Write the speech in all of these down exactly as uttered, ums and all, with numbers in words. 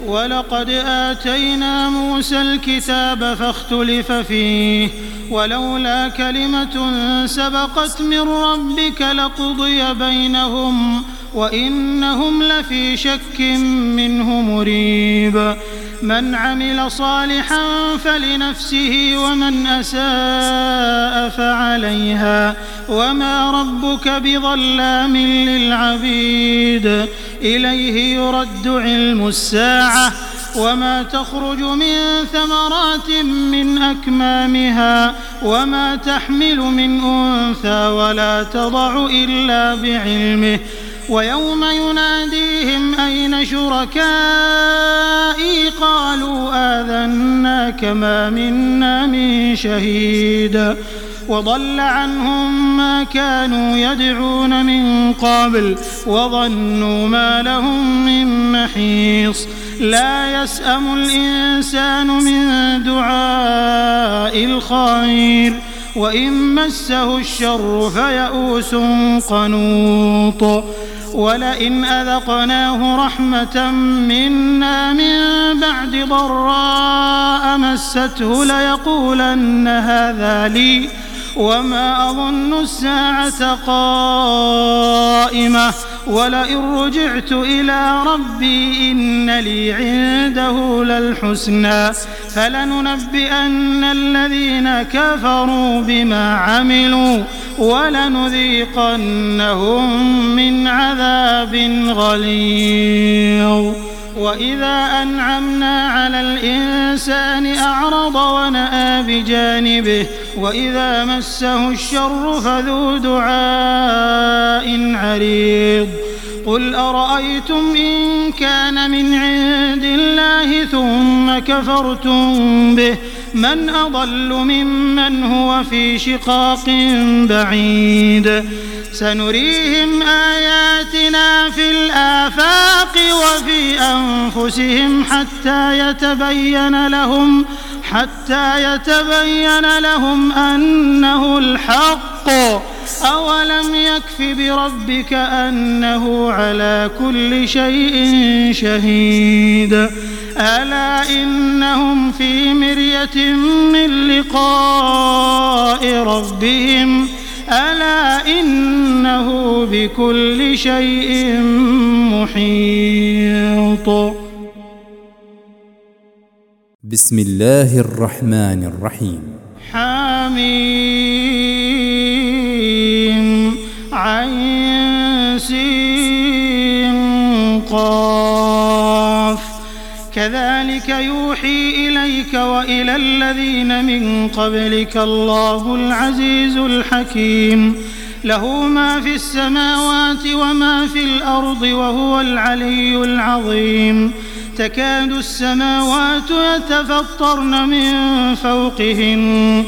ولقد آتينا موسى الكتاب فاختلف فيه ولولا كلمة سبقت من ربك لقضي بينهم وإنهم لفي شك منه مريب. من عمل صالحا فلنفسه ومن أساء فعليها وما ربك بظلام للعبيد. إليه يرد علم الساعة وما تخرج من ثمرات من أكمامها وما تحمل من أنثى ولا تضع إلا بعلمه. ويوم يناديهم أين شركائي قالوا آذناك ما منا من شهيد وضل عنهم ما كانوا يدعون من قبل وظنوا ما لهم من محيص. لا يسأم الإنسان من دعاء الخير وإن مسه الشر فيئوس قنوط. ولئن أذقناه رحمة منا من بعد ضراء مسته ليقولن هذا لي وما أظن الساعة قائمة ولئن رجعت إلى ربي إن لي عنده للحسنى فلننبئن الذين كفروا بما عملوا ولنذيقنهم من عذاب غليظ. وإذا أنعمنا على الإنسان أعرض ونأى بجانبه وإذا مسه الشر فذو دعاء عريض. قل أرأيتم إن كان من عند الله ثم كفرتم به من أضل ممن هو في شقاق بعيد. سنريهم آياتنا في الآفاق وفي أنفسهم حتى يتبين لهم حتى يتبين لهم أنه الحق. أولم يكف بربك أنه على كل شيء شهيد. ألا إنهم في مرية من لقاء ربهم ألا إنه بكل شيء محيط. بسم الله الرحمن الرحيم. حميم عين سين قاف. كذلك يوحي إليك وإلى الذين من قبلك الله العزيز الحكيم له ما في السماوات وما في الأرض وهو العلي العظيم. تكاد السماوات يتفطرن من فوقهن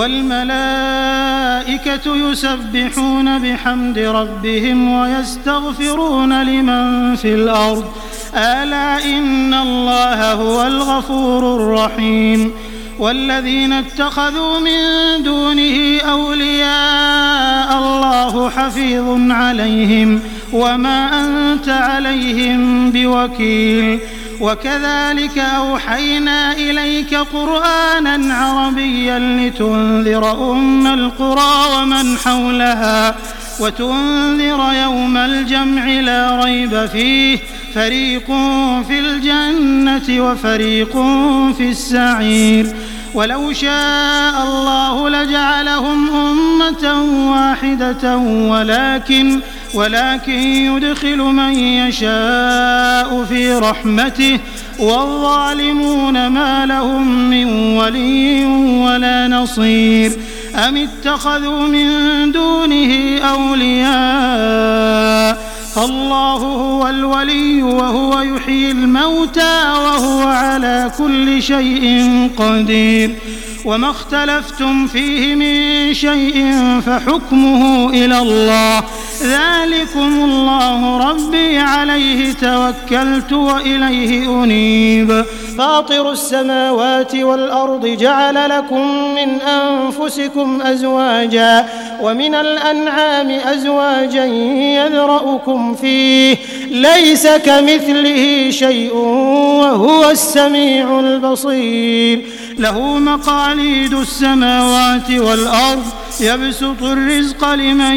والملائكة يسبحون بحمد ربهم ويستغفرون لمن في الأرض ألا إن الله هو الغفور الرحيم. والذين اتخذوا من دونه أولياء الله حفيظ عليهم وما أنت عليهم بوكيل. وكذلك أوحينا إليك قرآنا عربيا لتنذر أم القرى ومن حولها وتنذر يوم الجمع لا ريب فيه فريق في الجنة وفريق في السعير. ولو شاء الله لجعلهم أمة واحدة ولكن ولكن يدخل من يشاء في رحمته والظالمون ما لهم من ولي ولا نصير. أم اتخذوا من دونه أولياء فالله هو الولي وهو يحيي الموتى وهو على كل شيء قدير. وما اختلفتم فيه من شيء فحكمه إلى الله ذلكم الله ربي عليه توكلت وإليه أنيب. فاطر السماوات والأرض جعل لكم من أنفسكم أزواجا ومن الأنعام أزواجا يذرأكم فيه ليس كمثله شيء وهو السميع البصير له مقاليد السماوات والأرض يبسط الرزق لمن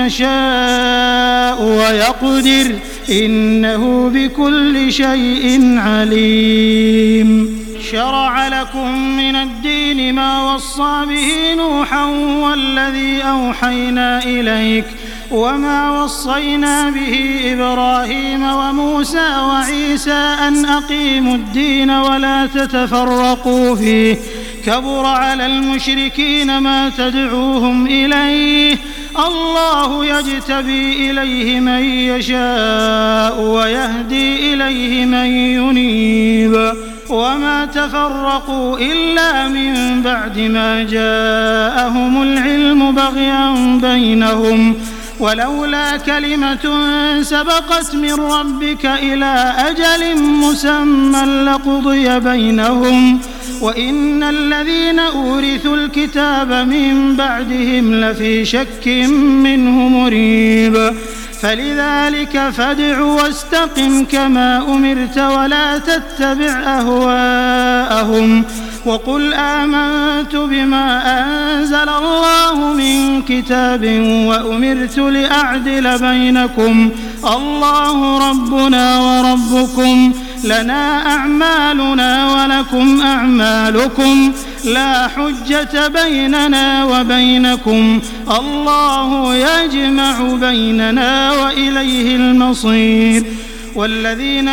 يشاء ويقدر إنه بكل شيء عليم شرع لكم من الدين ما وصى به نوحا والذي أوحينا إليك وما وصينا به إبراهيم وموسى وعيسى أن أقيموا الدين ولا تتفرقوا فيه كبر على المشركين ما تدعوهم إليه الله يجتبي إليه من يشاء ويهدي إليه من ينيب وما تفرقوا إلا من بعد ما جاءهم العلم بغيا بينهم ولولا كلمة سبقت من ربك إلى أجل مسمى لقضي بينهم وإن الذين أورثوا الكتاب من بعدهم لفي شك منه مريب فلذلك فادع واستقم كما أمرت ولا تتبع أهواءهم وقل آمنت بما أنزل الله من كتاب وأمرت لأعدل بينكم الله ربنا وربكم لنا أعمالنا ولكم أعمالكم لا حجة بيننا وبينكم الله يجمع بيننا وإليه المصير والذين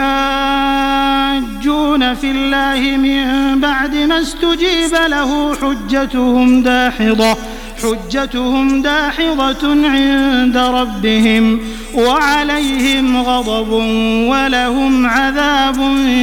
يحاجون في الله من بعد ما استجيب له حجتهم داحضة حجتهم داحضة عند ربهم وعليهم غضب ولهم عذاب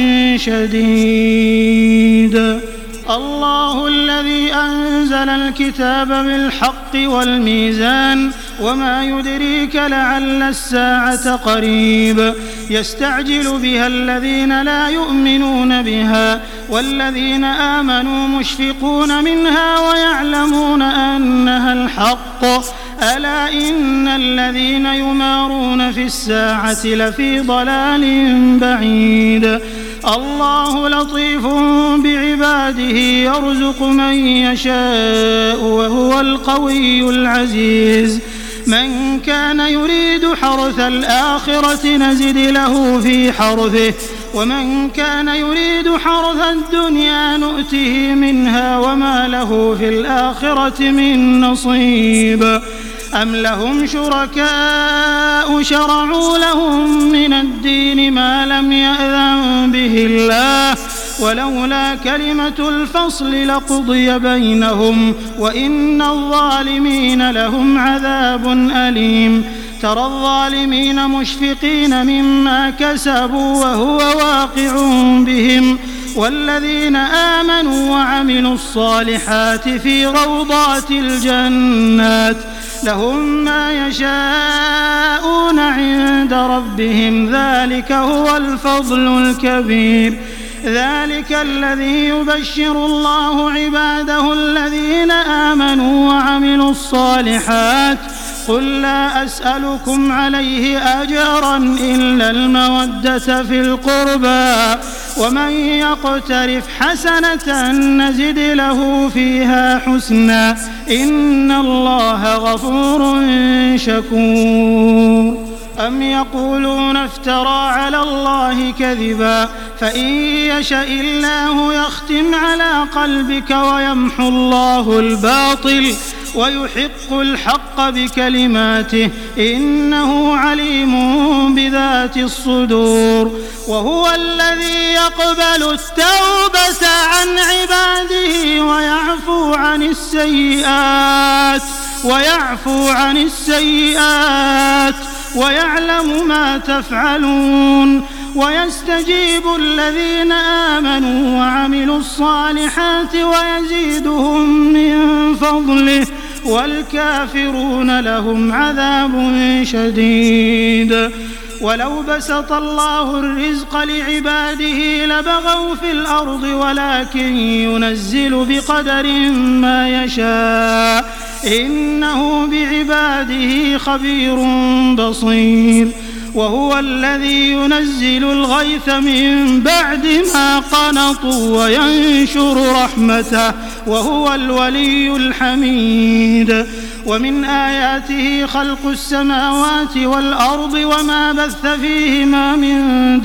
شديد الله الذي أنزل الكتاب بالحق والميزان وما يدريك لعل الساعة قريب يستعجل بها الذين لا يؤمنون بها والذين آمنوا مشفقون منها ويعلمون أنها الحق ألا إن الذين يمارون في الساعة لفي ضلال بعيد الله لطيف بعباده يرزق من يشاء وهو القوي العزيز من كان يريد حرث الآخرة نزد له في حرثه ومن كان يريد حرث الدنيا نؤته منها وما له في الآخرة من نصيب أم لهم شركاء شرعوا لهم من الدين ما لم يأذن به الله ولولا كلمة الفصل لقضي بينهم وإن الظالمين لهم عذاب أليم ترى الظالمين مشفقين مما كسبوا وهو واقع بهم والذين آمنوا وعملوا الصالحات في روضات الجنات لهم ما يشاءون عند ربهم ذلك هو الفضل الكبير ذلك الذي يبشر الله عباده الذين آمنوا وعملوا الصالحات قل لا أسألكم عليه أجرا إلا المودة في القربى ومن يقترف حسنة نزد له فيها حسنا إن الله غفور شكور أم يقولون افترى على الله كذبا فإن يشأ الله يختم على قلبك ويمحو الله الباطل ويحق الحق بكلماته إنه عليم بذات الصدور وهو الذي يقبل التوبة عن عباده ويعفو عن السيئات ويعفو عن السيئات ويعلم ما تفعلون ويستجيب الذين آمنوا وعملوا الصالحات ويزيدهم من فضله والكافرون لهم عذاب شديد ولو بسط الله الرزق لعباده لبغوا في الأرض ولكن ينزل بقدر ما يشاء إنه بعباده خبير بصير وهو الذي ينزل الغيث من بعد ما قنطوا وينشر رحمته وهو الولي الحميد ومن آياته خلق السماوات والأرض وما بث فيهما من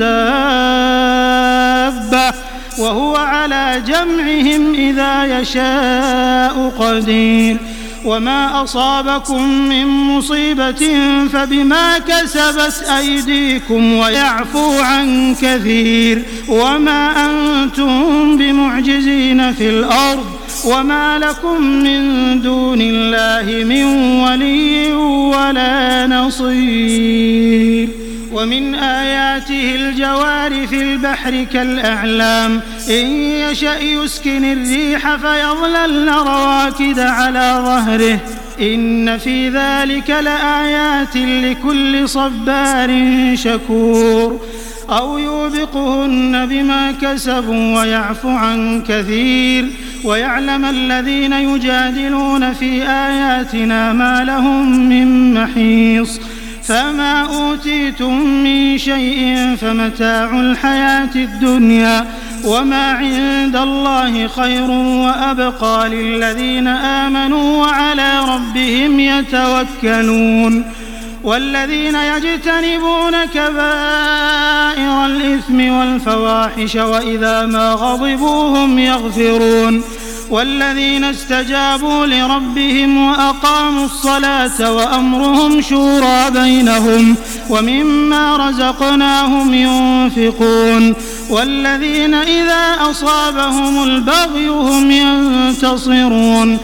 دابة وهو على جمعهم إذا يشاء قدير وما أصابكم من مصيبة فبما كسبت أيديكم ويعفو عن كثير وما أنتم بمعجزين في الأرض وما لكم من دون الله من ولي ولا نصير ومن آياته الجوار في البحر كالأعلام إن يشأ يسكن الريح فيظللن رواكد على ظهره إن في ذلك لآيات لكل صبار شكور أو يوبقهن بما كسبوا ويعفو عن كثير ويعلم الذين يجادلون في آياتنا ما لهم من محيص فما أوتيتم من شيء فمتاع الحياة الدنيا وما عند الله خير وأبقى للذين آمنوا وعلى ربهم يتوكلون والذين يجتنبون كبائر الإثم والفواحش وإذا ما غضبوا هم يغفرون والذين استجابوا لربهم وأقاموا الصلاة وأمرهم شورى بينهم ومما رزقناهم ينفقون والذين إذا أصابهم البغي هم ينتصرون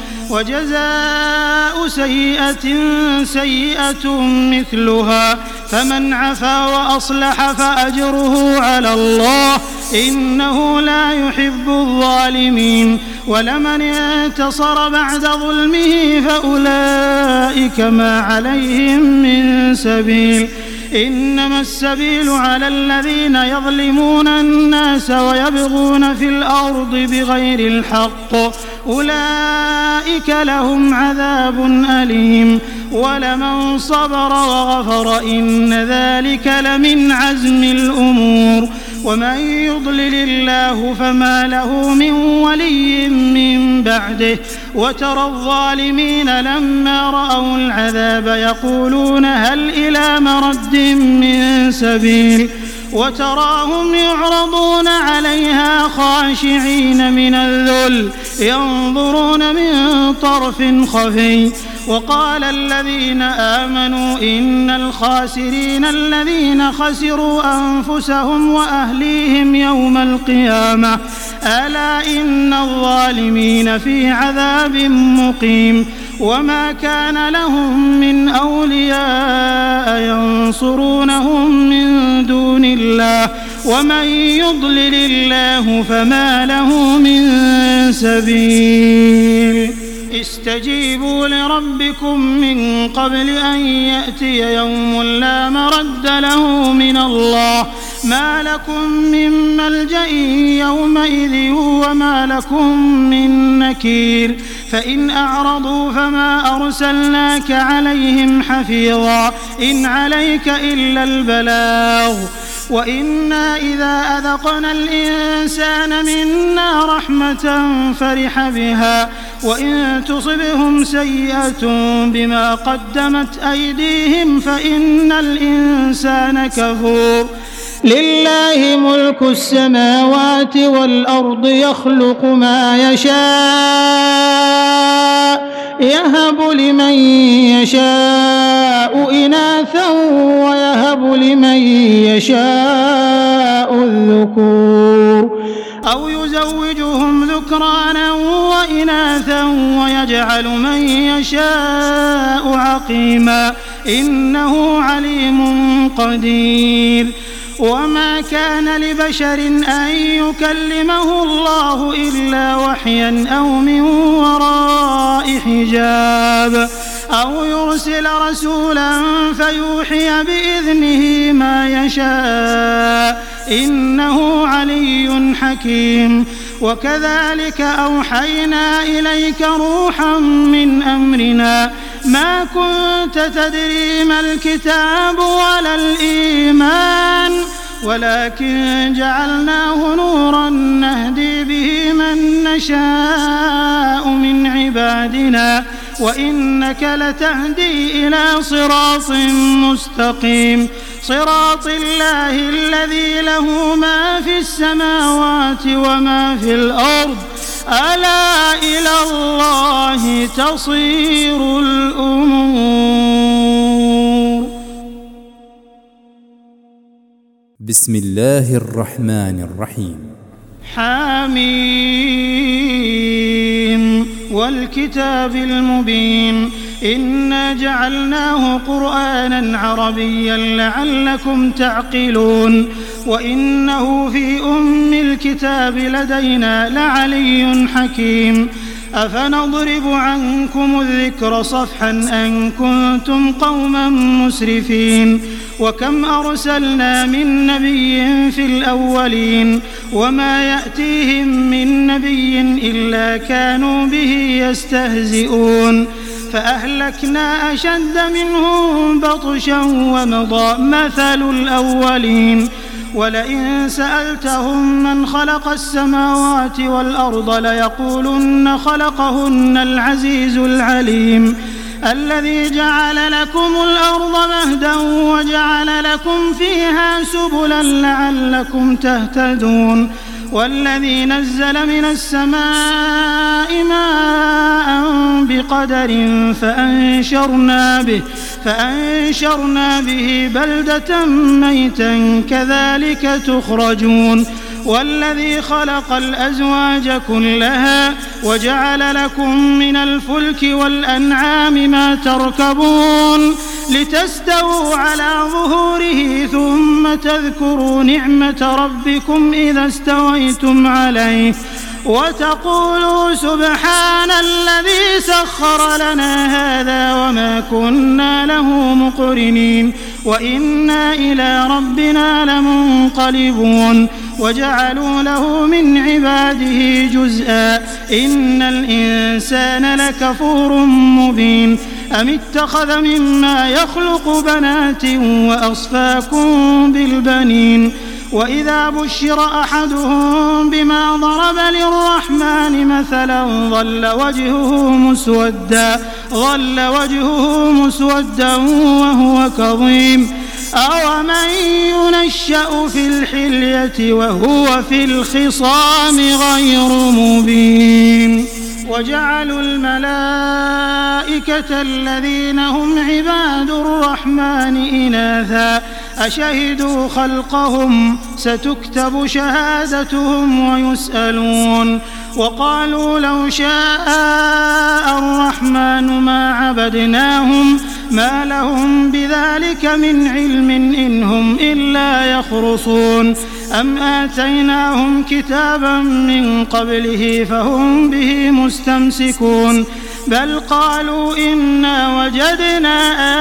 وجزاء سيئة سيئة مثلها فمن عفا وأصلح فأجره على الله إنه لا يحب الظالمين ولمن انتصر بعد ظلمه فأولئك ما عليهم من سبيل إنما السبيل على الذين يظلمون الناس ويبغون في الأرض بغير الحق أولئك لهم عذاب أليم ولمن صبر وغفر إن ذلك لمن عزم الأمور ومن يضلل الله فما له من ولي من بعده وترى الظالمين لما رأوا العذاب يقولون هل إلى مرد من سبيل وتراهم يعرضون عليها خاشعين من الذل ينظرون من طرف خفي وقال الذين آمنوا إن الخاسرين الذين خسروا أنفسهم وأهليهم يوم القيامة ألا إن الظالمين في عذاب مقيم وما كان لهم من أولياء ينصرونهم من دون الله ومن يضلل الله فما له من سبيل استجيبوا لربكم من قبل أن يأتي يوم لا مرد له من الله ما لكم من ملجأ يومئذ وما لكم من نكير فإن أعرضوا فما أرسلناك عليهم حفيظا إن عليك إلا البلاغ وإنا إذا أذقنا الإنسان منا رحمة فرح بها وإن تصبهم سيئة بما قدمت أيديهم فإن الإنسان كفور لله ملك السماوات والأرض يخلق ما يشاء يهب لمن يشاء إناثا ويهب لمن يشاء الذكور أو يزوجهم ذكرانا وإناثا ويجعل من يشاء عقيما إنه عليم قدير وما كان لبشر أن يكلمه الله إلا وحيا أو من وراء حجاب أو يرسل رسولا فيوحي بإذنه ما يشاء إنه علي حكيم. وكذلك أوحينا إليك روحا من أمرنا ما كنت تدري ما الكتاب ولا الإيمان ولكن جعلناه نورا نهدي به من نشاء من عبادنا وإنك لتهدي إلى صراط مستقيم صراط الله الذي له ما في السماوات وما في الأرض ألا إلى الله تصير الأمور. بسم الله الرحمن الرحيم. حميم والكتاب المبين إنا جعلناه قرآنا عربيا لعلكم تعقلون وإنه في أم الكتاب لدينا لعلي حكيم. أفنضرب عنكم الذكر صفحا أن كنتم قوما مسرفين وكم أرسلنا من نبي في الأولين وما يأتيهم من نبي إلا كانوا به يستهزئون فأهلكنا أشد منهم بطشا ومضى مثل الأولين ولئن سألتهم من خلق السماوات والأرض ليقولن خلقهن العزيز العليم الذي جعل لكم الأرض مهدا وجعل لكم فيها سبلا لعلكم تهتدون والذي نزل من السماء ماء بقدر فأنشرنا به فأنشرنا به بلدة ميتا كذلك تخرجون والذي خلق الأزواج كلها وجعل لكم من الفلك والأنعام ما تركبون لتستووا على ظهوره ثم تذكروا نعمة ربكم إذا استويتم عليه وتقولوا سبحان الذي سخر لنا هذا وما كنا له مقرنين وإنا إلى ربنا لمنقلبون وجعلوا له من عباده جزءا إن الإنسان لكفور مبين أم اتخذ مما يخلق بنات وأصفاكم بالبنين وإذا بشر أحدهم بما ضرب للرحمن مثلا ظل وجهه مسودا ظل وجهه مسودا وهو كظيم أومن ينشأ في الحلية وهو في الخصام غير مبين وجعلوا الملائكة الذين هم عباد الرحمن إناثا أشهدوا خلقهم ستكتب شهادتهم ويسألون وقالوا لو شاء الرحمن ما عبدناهم ما لهم بذلك من علم إن هم إلا يخرصون أم آتيناهم كتابا من قبله فهم به مستمسكون بل قالوا إنا وجدنا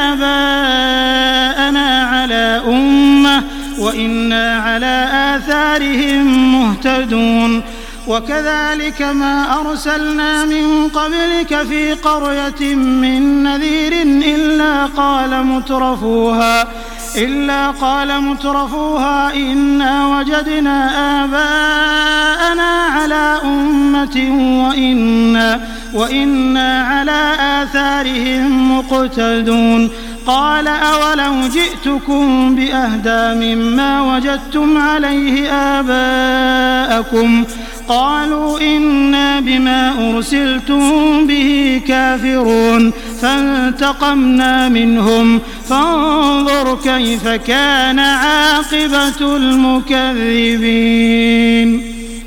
آباءنا على أمة وإنا على آثارهم مهتدون وكذلك ما أرسلنا من قبلك في قرية من نذير إلا قال مترفوها إلا قال مترفوها إنا وجدنا آباءنا على أمة وإنا, وإنا على آثارهم مقتدون قال أولو جئتكم بأهدى مما وجدتم عليه آباءكم قالوا إنا بما أرسلتم به كافرون فانتقمنا منهم فانظر كيف كان عاقبة المكذبين.